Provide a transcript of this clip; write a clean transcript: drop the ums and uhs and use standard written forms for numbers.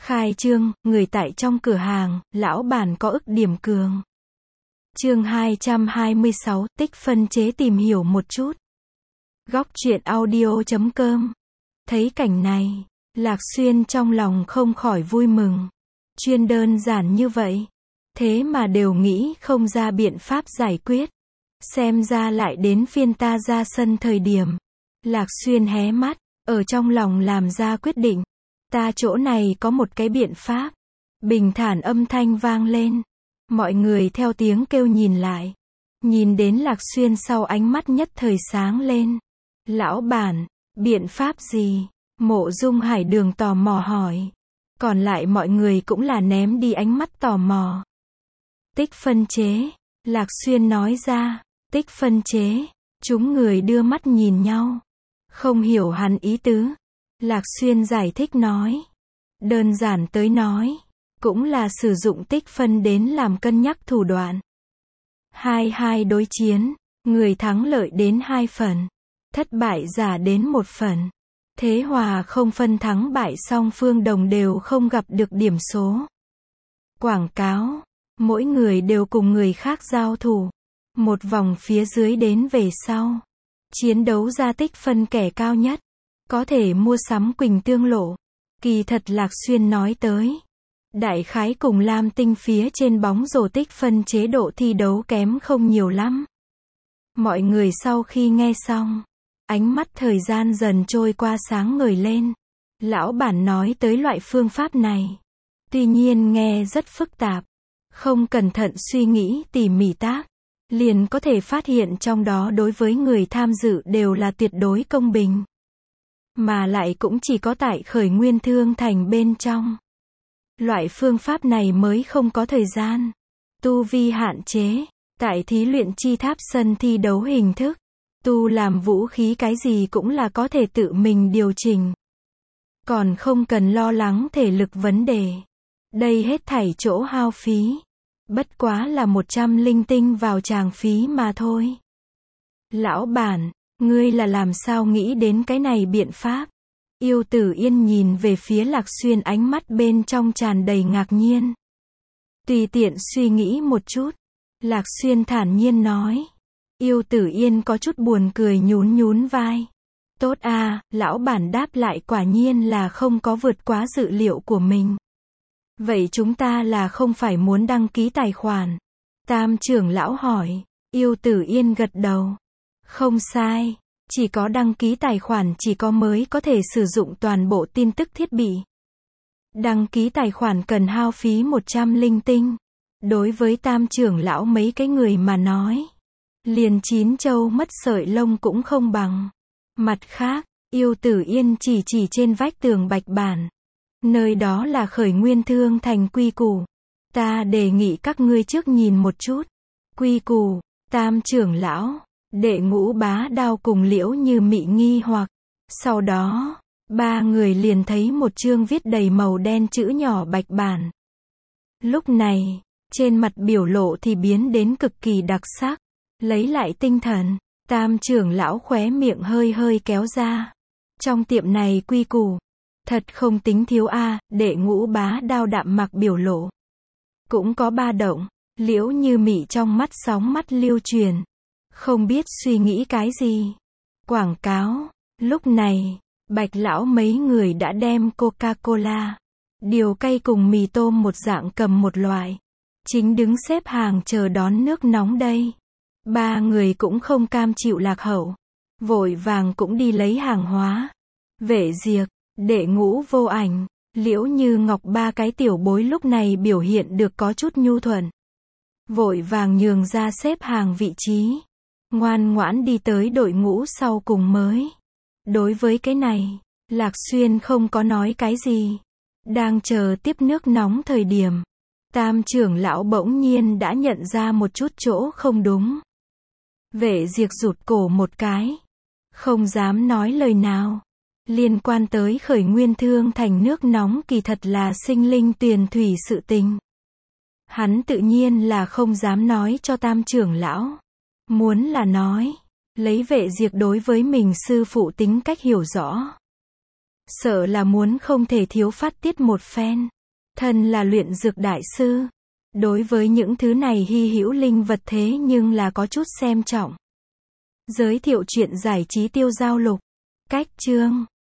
Khai trương, người tại trong cửa hàng, lão bản có ức điểm cường. Chương 226, tích phân chế tìm hiểu một chút. Góc truyện audio.com. Thấy cảnh này, Lạc Xuyên trong lòng không khỏi vui mừng. Chuyên đơn giản như vậy, thế mà đều nghĩ không ra biện pháp giải quyết. Xem ra lại đến phiên ta ra sân thời điểm. Lạc Xuyên hé mắt, ở trong lòng làm ra quyết định. Ta chỗ này có một cái biện pháp. Bình thản âm thanh vang lên. Mọi người theo tiếng kêu nhìn lại. Nhìn đến Lạc Xuyên sau ánh mắt nhất thời sáng lên. Lão bản, biện pháp gì? Mộ Dung Hải Đường tò mò hỏi. Còn lại mọi người cũng là ném đi ánh mắt tò mò. Tích phân chế. Lạc Xuyên nói ra. Tích phân chế. Chúng người đưa mắt nhìn nhau. Không hiểu hắn ý tứ. Lạc Xuyên giải thích nói. Đơn giản tới nói. Cũng là sử dụng tích phân đến làm cân nhắc thủ đoạn. 2-2 đối chiến. Người thắng lợi đến 2 phần. Thất bại giả đến 1 phần. Thế hòa không phân thắng bại, song phương đồng đều không gặp được điểm số. Quảng cáo. Mỗi người đều cùng người khác giao thủ. Một vòng phía dưới đến về sau. Chiến đấu ra tích phân kẻ cao nhất. Có thể mua sắm Quỳnh Tương Lộ. Kỳ thật Lạc Xuyên nói tới. Đại khái cùng Lam Tinh phía trên bóng rổ tích phân chế độ thi đấu kém không nhiều lắm. Mọi người sau khi nghe xong. Ánh mắt thời gian dần trôi qua sáng ngời lên. Lão bản nói tới loại phương pháp này. Tuy nhiên nghe rất phức tạp. Không cẩn thận suy nghĩ tỉ mỉ tác. Liền có thể phát hiện trong đó đối với người tham dự đều là tuyệt đối công bình. Mà lại cũng chỉ có tại Khởi Nguyên Thương Thành bên trong. Loại phương pháp này mới không có thời gian. Tu vi hạn chế. Tại thí luyện chi tháp sân thi đấu hình thức. Tu làm vũ khí cái gì cũng là có thể tự mình điều chỉnh. Còn không cần lo lắng thể lực vấn đề. Đây hết thảy chỗ hao phí. Bất quá là 100 linh tinh vào tràng phí mà thôi. Lão bản, ngươi là làm sao nghĩ đến cái này biện pháp? Yêu Tử Yên nhìn về phía Lạc Xuyên, ánh mắt bên trong tràn đầy ngạc nhiên. Tùy tiện suy nghĩ một chút. Lạc Xuyên thản nhiên nói. Yêu Tử Yên có chút buồn cười nhún nhún vai. Tốt à, lão bản đáp lại quả nhiên là không có vượt quá dự liệu của mình. Vậy chúng ta là không phải muốn đăng ký tài khoản? Tam trưởng lão hỏi. Yêu Tử Yên gật đầu. Không sai. Chỉ có đăng ký tài khoản chỉ có mới có thể sử dụng toàn bộ tin tức thiết bị. Đăng ký tài khoản cần hao phí 100 linh tinh. Đối với tam trưởng lão mấy cái người mà nói. Liền 9 châu mất sợi lông cũng không bằng. Mặt khác, Yêu Tử Yên chỉ trên vách tường bạch bản. Nơi đó là Khởi Nguyên Thương Thành quy củ. Ta đề nghị các ngươi trước nhìn một chút. Quy củ. Tam trưởng lão, Đệ Ngũ Bá Đao cùng Liễu Như Mị nghi hoặc. Sau đó, 3 người liền thấy một chương viết đầy màu đen chữ nhỏ bạch bản. Lúc này, trên mặt biểu lộ thì biến đến cực kỳ đặc sắc. Lấy lại tinh thần, tam trưởng lão khóe miệng hơi hơi kéo ra. Trong tiệm này quy củ. Thật không tính thiếu a. Đệ Ngũ Bá Đao đạm mặc biểu lộ. Cũng có ba động. Liễu Như Mị trong mắt sóng mắt lưu truyền. Không biết suy nghĩ cái gì. Quảng cáo. Lúc này, Bạch lão mấy người đã đem Coca-Cola, điều cay cùng mì tôm một dạng cầm một loại. Chính đứng xếp hàng chờ đón nước nóng đây. 3 người cũng không cam chịu lạc hậu. Vội vàng cũng đi lấy hàng hóa. Vệ Diệp, Đệ Ngũ Vô Ảnh, Liễu Như Ngọc 3 cái tiểu bối lúc này biểu hiện được có chút nhu thuận. Vội vàng nhường ra xếp hàng vị trí. Ngoan ngoãn đi tới đội ngũ sau cùng mới. Đối với cái này, Lạc Xuyên không có nói cái gì. Đang chờ tiếp nước nóng thời điểm. Tam trưởng lão bỗng nhiên đã nhận ra một chút chỗ không đúng. Vệ Diệp rụt cổ một cái. Không dám nói lời nào. Liên quan tới Khởi Nguyên Thương Thành nước nóng kỳ thật là sinh linh tuyền thủy sự tình. Hắn tự nhiên là không dám nói cho tam trưởng lão. Muốn là nói. Lấy Vệ Diệp đối với mình sư phụ tính cách hiểu rõ. Sợ là muốn không thể thiếu phát tiết một phen. Thân là luyện dược đại sư. Đối với những thứ này hy hữu linh vật thế nhưng là có chút xem trọng. Giới thiệu chuyện giải trí tiêu giao lục. Cách chương.